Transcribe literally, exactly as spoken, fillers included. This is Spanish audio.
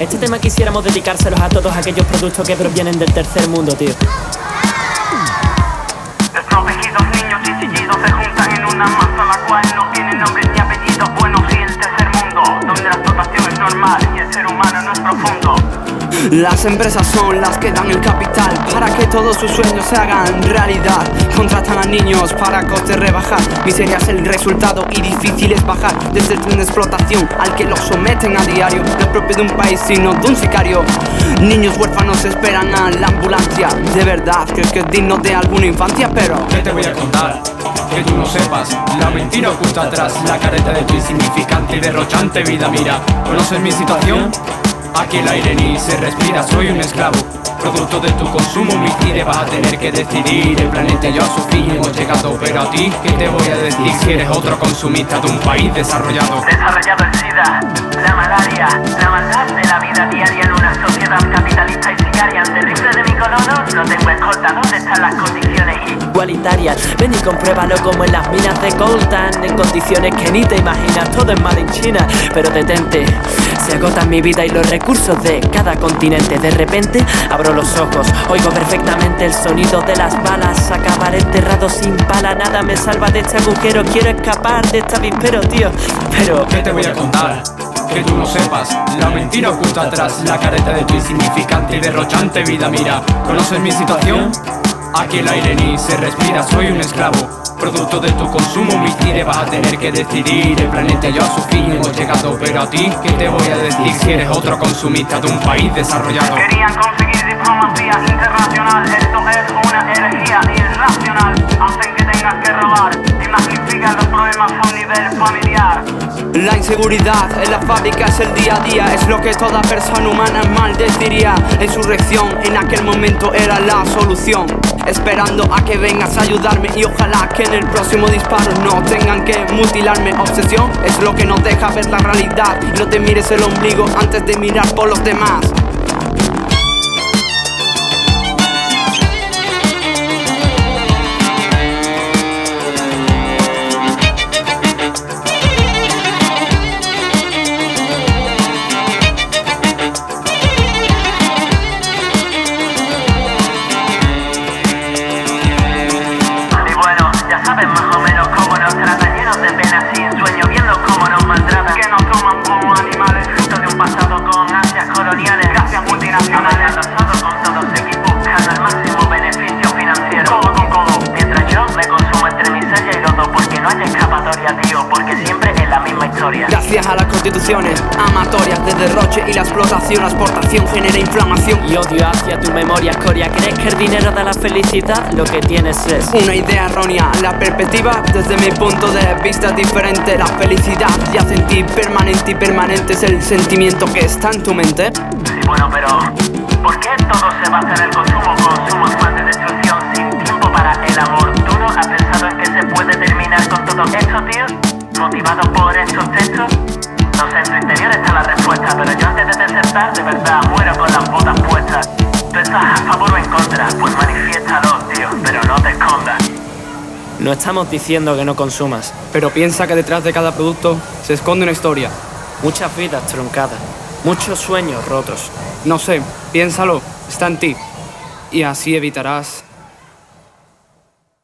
Este tema quisiéramos dedicárselos a todos aquellos productos que provienen del tercer mundo, tío. Desprotegidos niños chichillidos se juntan en una masa la cual no tiene nombres ni apellidos. Bueno, sí, el tercer mundo, donde la explotación es normal y el ser humano no es profundo. Las empresas son las que dan el capital para que todos sus sueños se hagan realidad. Contratan a niños para costes rebajar. Miseria es el resultado y difícil es bajar desde el tren de explotación al que los someten a diario. No es propio de un país sino de un sicario. Niños huérfanos esperan a la ambulancia. ¿De verdad crees que es digno de alguna infancia? Pero ¿qué te voy a contar? Que tú no sepas. La mentira oculta atrás la careta de tu insignificante y derrochante vida. Mira, ¿conoces mi situación? Aquí el aire ni se respira, soy un esclavo, producto de tu consumo homicide. Vas a tener que decidir, el planeta y yo a su fin hemos llegado. Pero a ti, ¿qué te voy a decir si eres otro consumista de un país desarrollado? Desarrollado el SIDA, la malaria, la maldad de la vida diaria en una sociedad capitalista y sicaria. Ante el rifle de mi colono, no tengo escolta. ¿Dónde están las condiciones igualitarias? Ven y compruébalo como en las minas de coltan, en condiciones que ni te imaginas. Todo es mal en China, pero detente. Se agotan mi vida y los recursos de cada continente. De repente abro los ojos, oigo perfectamente el sonido de las balas. Acabar enterrado sin pala, nada me salva de este agujero. Quiero escapar de esta avispero, tío, pero ¿qué te voy a contar? Que tú no sepas. La mentira oculta atrás la careta de tu insignificante y derrochante vida. Mira, ¿conoces mi situación? Aquí el aire ni se respira, soy un esclavo, producto de tu consumo homicide. Vas a tener que decidir, el planeta y yo a su fin hemos llegado. Pero a ti, ¿qué te voy a decir si eres otro consumista de un país desarrollado? Querían conseguir diplomacia internacional. Esto es una herejía irracional. Hacen que tengas que robar y magnifican los problemas a un nivel familiar. la inseguridad en la fábrica es el día a día, es lo que toda persona humana maldeciría. La insurrección en aquel momento era la solución, esperando a que vengas a ayudarme y ojalá que en el próximo disparo no tengan que mutilarme. Obsesión es lo que nos deja ver la realidad y no te mires el ombligo antes de mirar por los demás. Gracias a las constituciones amatorias de derroche y la explotación, la exportación genera inflamación y odio hacia tu memoria escoria. ¿Crees que el dinero da la felicidad? Lo que tienes es una idea errónea. La perspectiva desde mi punto de vista es diferente. La felicidad yace en ti, permanente y permanente es el sentimiento que está en tu mente. Sí, bueno, pero ¿por qué todo se basa en el consumo? Consumo es más de destrucción sin tiempo para el amor. ¿Tú no has pensado en que se puede terminar con todo esto, tío? ¿Motivados por estos textos? No sé, en tu interior está la respuesta, pero yo antes de desertar, de verdad, muero con las botas puestas. ¿Tú estás a favor o en contra? Pues manifiéstalo, tío, pero no te escondas. No estamos diciendo que no consumas, pero piensa que detrás de cada producto se esconde una historia. Muchas vidas truncadas, muchos sueños rotos. No sé, piénsalo, está en ti. Y así evitarás